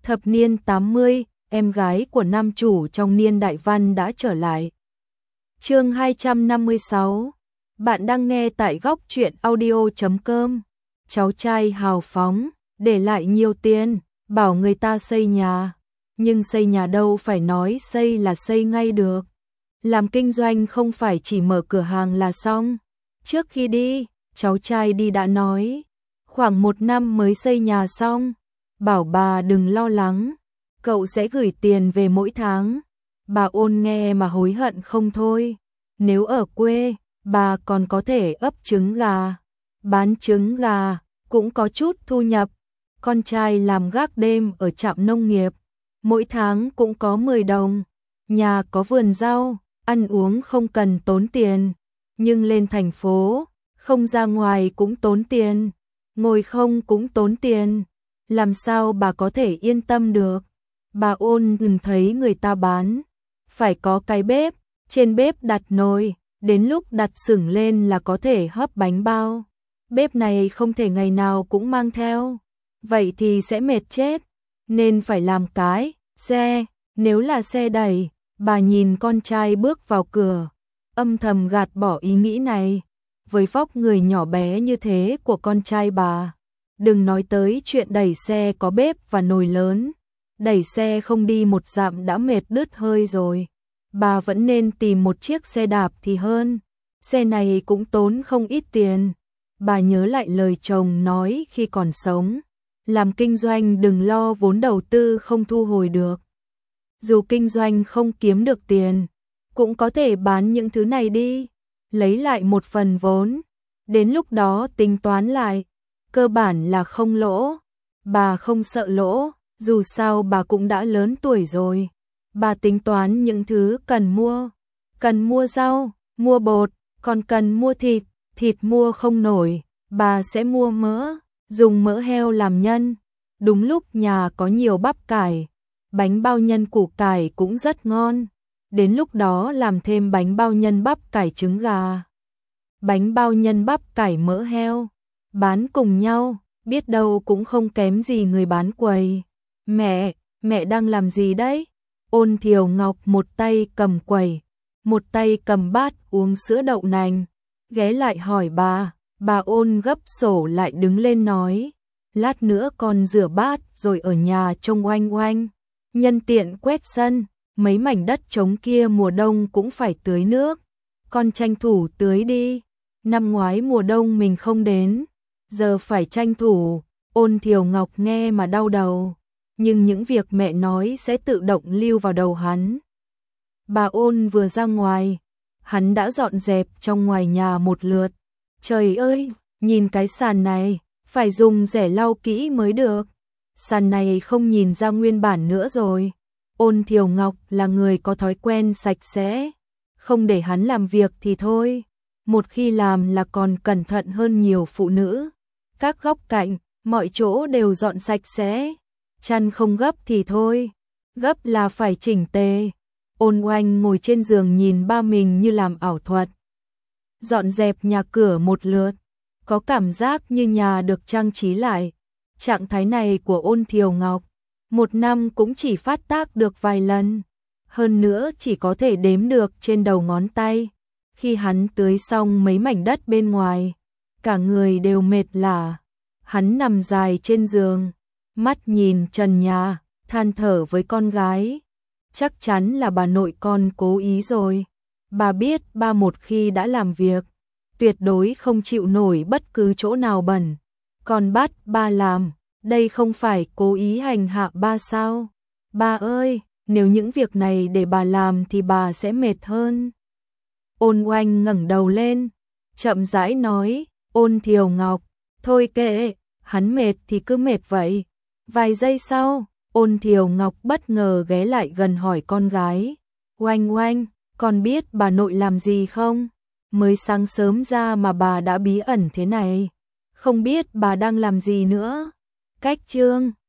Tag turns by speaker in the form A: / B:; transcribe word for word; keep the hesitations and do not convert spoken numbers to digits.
A: Thập niên tám mươi, em gái của nam chủ trong niên đại văn đã trở lại. Chương hai trăm năm mươi sáu. Bạn đang nghe tại góc truyện audio chấm com. Cháu trai hào phóng, để lại nhiều tiền, bảo người ta xây nhà. Nhưng xây nhà đâu phải nói xây là xây ngay được. Làm kinh doanh không phải chỉ mở cửa hàng là xong. Trước khi đi, cháu trai đi đã nói, khoảng một năm mới xây nhà xong. Bảo bà đừng lo lắng, cậu sẽ gửi tiền về mỗi tháng. Bà Ôn nghe mà hối hận không thôi. Nếu ở quê, bà còn có thể ấp trứng gà, bán trứng gà, cũng có chút thu nhập. Con trai làm gác đêm ở trạm nông nghiệp, mỗi tháng cũng có mười đồng. Nhà có vườn rau, ăn uống không cần tốn tiền. Nhưng lên thành phố, không ra ngoài cũng tốn tiền, ngồi không cũng tốn tiền. Làm sao bà có thể yên tâm được? Bà Ôn đừng thấy người ta bán, phải có cái bếp, trên bếp đặt nồi, đến lúc đặt xửng lên là có thể hấp bánh bao. Bếp này không thể ngày nào cũng mang theo, vậy thì sẽ mệt chết, nên phải làm cái xe. Nếu là xe đẩy, bà nhìn con trai bước vào cửa, âm thầm gạt bỏ ý nghĩ này. Với vóc người nhỏ bé như thế của con trai bà, đừng nói tới chuyện đẩy xe có bếp và nồi lớn, đẩy xe không đi một dặm đã mệt đứt hơi rồi. Bà vẫn nên tìm một chiếc xe đạp thì hơn, xe này cũng tốn không ít tiền. Bà nhớ lại lời chồng nói khi còn sống, làm kinh doanh đừng lo vốn đầu tư không thu hồi được. Dù kinh doanh không kiếm được tiền, cũng có thể bán những thứ này đi, lấy lại một phần vốn, đến lúc đó tính toán lại, cơ bản là không lỗ. Bà không sợ lỗ, dù sao bà cũng đã lớn tuổi rồi. Bà tính toán những thứ cần mua, cần mua rau, mua bột, còn cần mua thịt, thịt mua không nổi, bà sẽ mua mỡ, dùng mỡ heo làm nhân. Đúng lúc nhà có nhiều bắp cải, bánh bao nhân củ cải cũng rất ngon. Đến lúc đó làm thêm bánh bao nhân bắp cải trứng gà, bánh bao nhân bắp cải mỡ heo, bán cùng nhau, biết đâu cũng không kém gì người bán quầy. Mẹ, mẹ đang làm gì đấy? Ôn Thiều Ngọc một tay cầm quầy, một tay cầm bát uống sữa đậu nành, ghé lại hỏi bà. Bà Ôn gấp sổ lại đứng lên nói, lát nữa con rửa bát rồi ở nhà trông oanh oanh, nhân tiện quét sân. Mấy mảnh đất trống kia mùa đông cũng phải tưới nước, con tranh thủ tưới đi. Năm ngoái mùa đông mình không đến, giờ phải tranh thủ. Ôn Thiều Ngọc nghe mà đau đầu, nhưng những việc mẹ nói sẽ tự động lưu vào đầu hắn. Bà Ôn vừa ra ngoài, hắn đã dọn dẹp trong ngoài nhà một lượt. Trời ơi, nhìn cái sàn này, phải dùng rẻ lau kỹ mới được. Sàn này không nhìn ra nguyên bản nữa rồi. Ôn Thiều Ngọc là người có thói quen sạch sẽ, không để hắn làm việc thì thôi, một khi làm là còn cẩn thận hơn nhiều phụ nữ. Các góc cạnh, mọi chỗ đều dọn sạch sẽ, chăn không gấp thì thôi, gấp là phải chỉnh tề. Ôn Oanh ngồi trên giường nhìn ba mình như làm ảo thuật, dọn dẹp nhà cửa một lượt, có cảm giác như nhà được trang trí lại. Trạng thái này của Ôn Thiều Ngọc một năm cũng chỉ phát tác được vài lần, hơn nữa chỉ có thể đếm được trên đầu ngón tay. Khi hắn tưới xong mấy mảnh đất bên ngoài, cả người đều mệt lả. Hắn nằm dài trên giường, mắt nhìn trần nhà, than thở với con gái. Chắc chắn là bà nội con cố ý rồi. Bà biết ba một khi đã làm việc, tuyệt đối không chịu nổi bất cứ chỗ nào bẩn. Còn bắt ba làm, đây không phải cố ý hành hạ ba sao? Ba ơi, nếu những việc này để bà làm thì bà sẽ mệt hơn. Ôn Oanh ngẩng đầu lên, chậm rãi nói, Ôn Thiều Ngọc, thôi kệ, hắn mệt thì cứ mệt vậy. Vài giây sau, Ôn Thiều Ngọc bất ngờ ghé lại gần hỏi con gái, Oanh Oanh, con biết bà nội làm gì không? Mới sáng sớm ra mà bà đã bí ẩn thế này, không biết bà đang làm gì nữa. Cách chương